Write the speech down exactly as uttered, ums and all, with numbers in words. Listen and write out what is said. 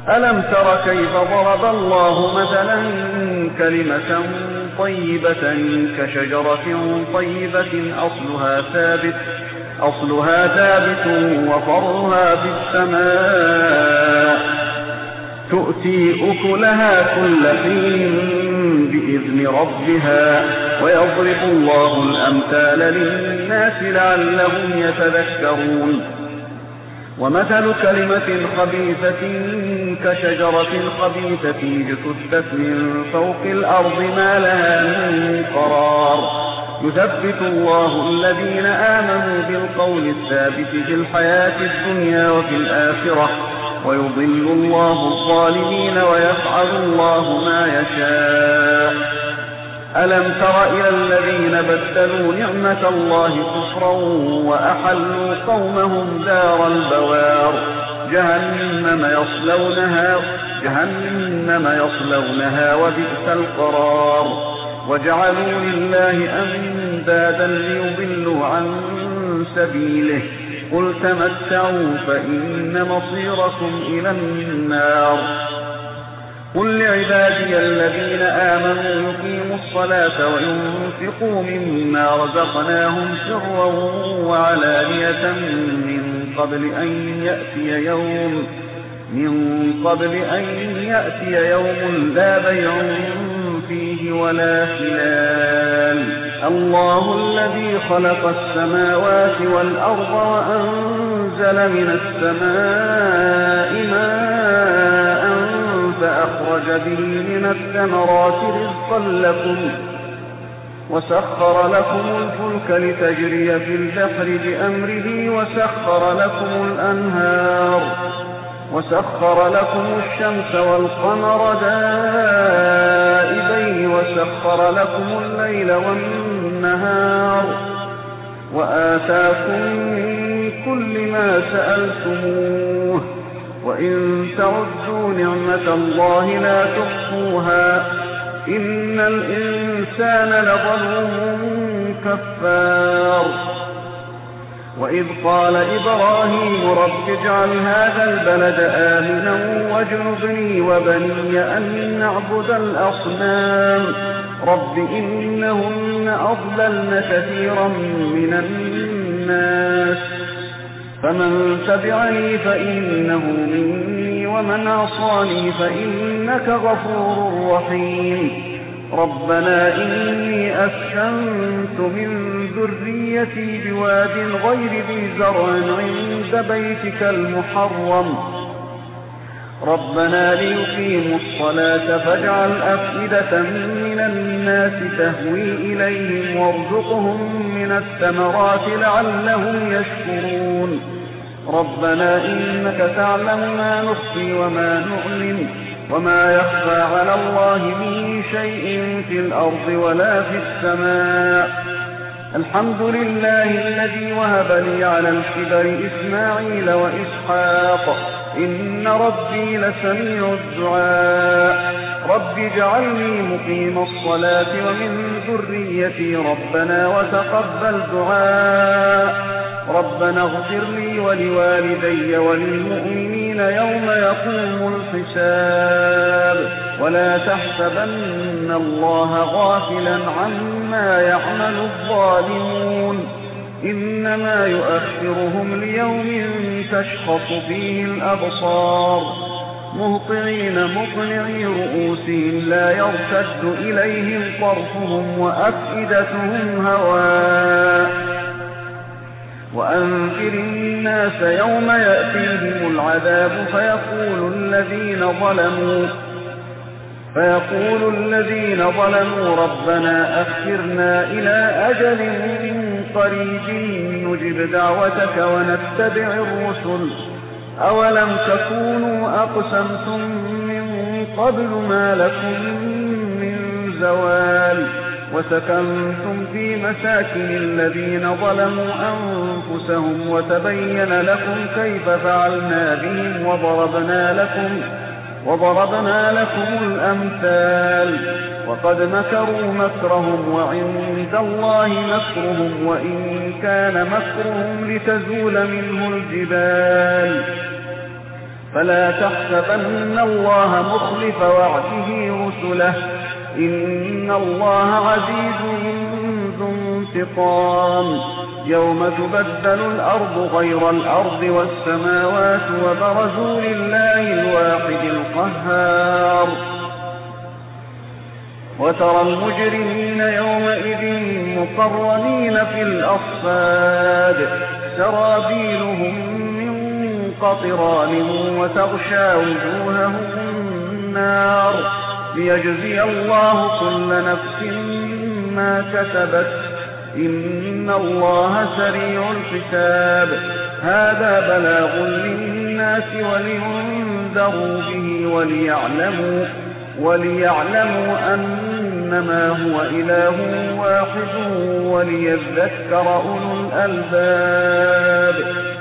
ألم تر كيف ضرب الله مثلا كلمة طيبة كشجرة طيبة أصلها ثابت أصلها ثابت وفرها في السماء تؤتي أكلها كل حين بإذن ربها ويضرب الله الأمثال للناس لعلهم يتذكرون ومثل كلمة خبيثة كشجرة خبيثة اجتثت من فوق الأرض ما لها من قرار يثبت الله الذين آمنوا بالقول الثابت في الحياة الدنيا وفي الآخرة ويضل الله الظالمين ويفعل الله ما يشاء ألم تر إلى الذين بدلوا نعمة الله كفرا وأحلوا قومهم دار البوار جهنم يصلونها جهنم يصلونها وبئس القرار وجعلوا لله أندادا ليضلوا عن سبيله قل تمتعوا فإن مصيركم إلى النار قل لعبادي الذين آمنوا يقيموا الصلاة وينفقوا مما رزقناهم سرا وعلانية من قبل أن يأتي يوم من قبل أن يأتي يوم لا بيع فيه ولا خلال الله الذي خلق السماوات والأرض وأنزل من السماء ماء فأخرج به من الثمرات رزقا لكم وسخر لكم الفلك لتجري في البحر بأمره وسخر لكم الأنهار وسخر لكم الشمس والقمر دائبين وسخر لكم الليل والنهار وآتاكم من كل ما سألتموه وإن تعدوا نعمة الله لا تحصوها إن الإنسان لظلوم كفار وإذ قال إبراهيم رب اجعل هذا البلد آمنا واجنبني وبني أن نعبد الأصنام رب إنهن أضللن كثيرا من الناس فمن تبعني فإنه مني ومن عصاني فإنك غفور رحيم ربنا إني أسكنت من ذريتي بواد غير ذي زرع عند بيتك المحرم ربنا ليقيموا الصلاة فاجعل أفئدة من الناس تهوي إليهم وارزقهم من الثمرات لعلهم يشكرون ربنا إنك تعلم ما نخفي وما نعلن وما يخفى على الله من شيء في الأرض ولا في السماء الحمد لله الذي وهب لي على الكبر إسماعيل وإسحاق إن ربي لسميع الدعاء رب اجعلني مقيم الصلاة ومن ذريتي ربنا وتقبل دعاء ربنا اغفر لي ولوالدي وللمؤمنين يوم يقوم الحساب ولا تحسبن الله غافلا عما يعمل الظالمون إنما يؤخرهم ليوم تشخص فيه الأبصار مهطعين مقنعي رؤوسهم لا يرتد إليهم طرفهم وأفئدتهم هواء وأنذر الناس يوم يأتيهم العذاب فيقول الذين ظلموا فيقول الذين ظلموا ربنا أخرنا إلى أجل قريب نجب دعوتك ونتبع الرسل أولم تكونوا أقسمتم من قبل ما لكم من زوال وسكنتم في مساكن الذين ظلموا أنفسهم وتبين لكم كيف فعلنا بهم وضربنا لكم وضربنا لكم الأمثال وقد مكروا مكرهم وعند الله مكرهم وإن كان مكرهم لتزول منه الجبال فلا تحسبن الله مخلف وعده رسله إن الله عزيز ذو انتقام يوم تبدل الأرض غير الأرض والسماوات وبرزوا لله الواحد القهار وترى المجرمين يومئذ مقرنين في الأصفاد سرابيلهم من قطران وتغشى وجوههم النار ليجزي الله كل نفس ما كسبت إن الله سريع الحساب هذا بلاغ للناس ولينذروا به وليعلموا وليعلموا أنما هو إله واحد وليذكر أولو الألباب